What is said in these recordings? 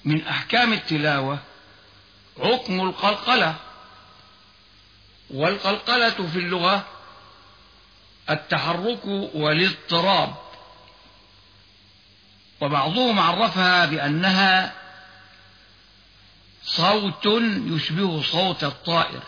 من أحكام التلاوة حكم القلقلة. والقلقلة في اللغة التحرك والاضطراب، وبعضهم عرفها بأنها صوت يشبه صوت الطائر،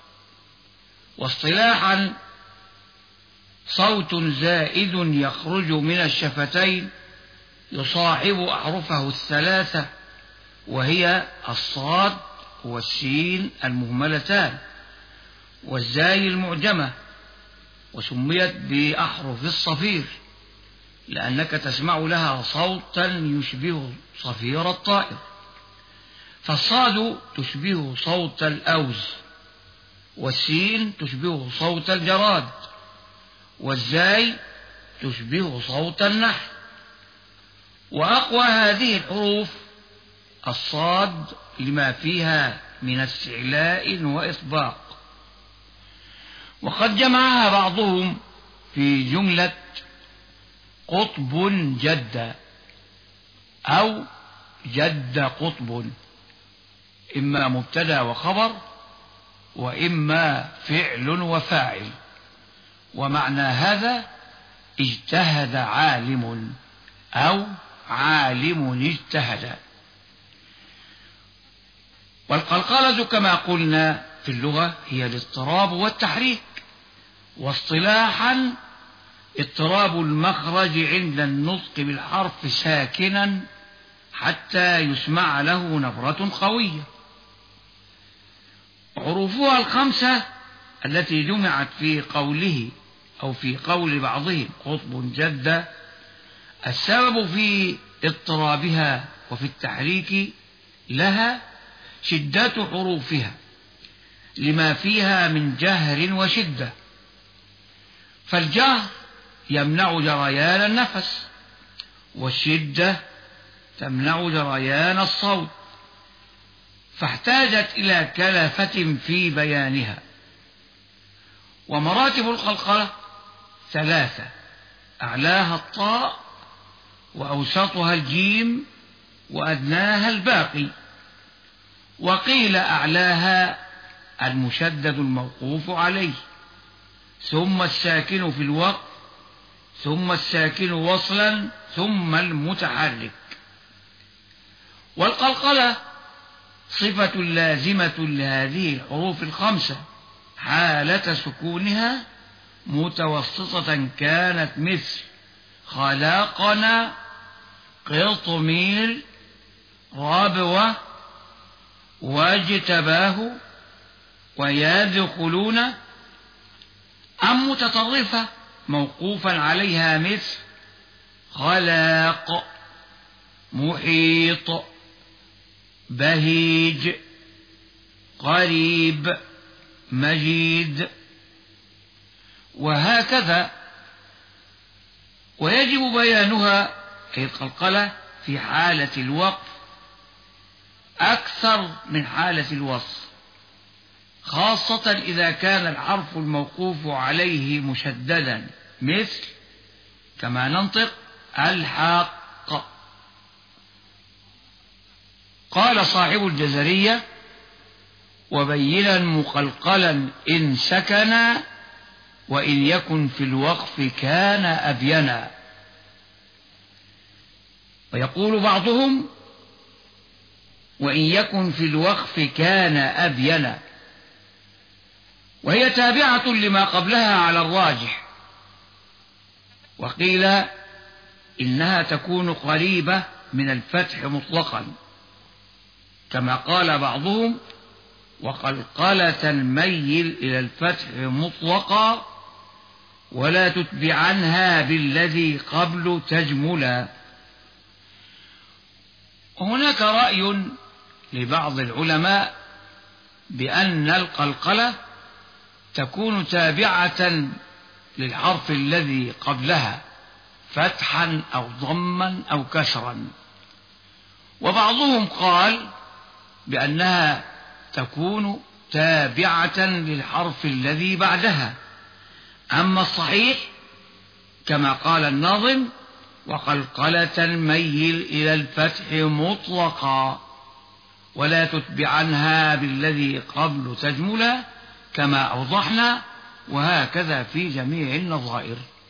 واصطلاحا صوت زائد يخرج من الشفتين يصاحب أحرفه الثلاثة، وهي الصاد والسين المهملتان والزاي المعجمة، وسميت بأحرف الصفير لأنك تسمع لها صوتا يشبه صفير الطائر. فالصاد تشبه صوت الأوز، والسين تشبه صوت الجراد، والزاي تشبه صوت النحل. وأقوى هذه الحروف الصاد لما فيها من استعلاء وإطباق، وقد جمعها بعضهم في جملة قطب جد أو جد قطب، إما مبتدا وخبر وإما فعل وفاعل. ومعنى هذا اجتهد عالم أو عالم اجتهد. والقلقلة كما قلنا في اللغة هي الاضطراب والتحريك، واصطلاحا اضطراب المخرج عند النطق بالحرف ساكنا حتى يسمع له نبرة قوية. حروفها الخمسة التي جمعت في قوله أو في قول بعضهم قطب جد، السبب في اضطرابها وفي التحريك لها شدة حروفها لما فيها من جهر وشدة، فالجهر يمنع جريان النفس، والشدة تمنع جريان الصوت، فاحتاجت إلى كلفة في بيانها. ومراتب القلقلة ثلاثة: أعلاها الطاء، وأوسطها الجيم، وأدناها الباقي. وقيل أعلاها المشدد الموقوف عليه، ثم الساكن في الوقف، ثم الساكن وصلا، ثم المتحرك. والقلقلة صفة لازمة لهذه الحروف الخمسة حالة سكونها متوسطة كانت، مثل خلقنا، قطمير، ربوة، واجتباه، ويدخلون، أم متطرفة موقوفا عليها، مثل خلاق، محيط، بهيج، قريب، مجيد، وهكذا. ويجب بيانها أي القلقلة في حالة الوقف أكثر من حالة الوصل، خاصة إذا كان الحرف الموقوف عليه مشددا، مثل كما ننطق الحق. قال صاحب الجزرية: وبينا مقلقلا إن سكنا، وإن يكن في الوقف كان أبينا. ويقول بعضهم: وإن يكن في الوقف كان أبينا، وهي تابعة لما قبلها على الراجح. وقيل إنها تكون قريبة من الفتح مطلقا، كما قال بعضهم: وقلقلة ميل إلى الفتح مطلقا، ولا تتبعنها بالذي قبل تجملا. وهناك رأي لبعض العلماء بأن القلقلة تكون تابعة للحرف الذي قبلها فتحا أو ضما أو كسرا، وبعضهم قال بأنها تكون تابعة للحرف الذي بعدها. أما الصحيح كما قال الناظم: وقلقلة ميل إلى الفتح مطلقا، ولا تتبعنها بالذي قبل تجملا كما أوضحنا، وهكذا في جميع النظائر.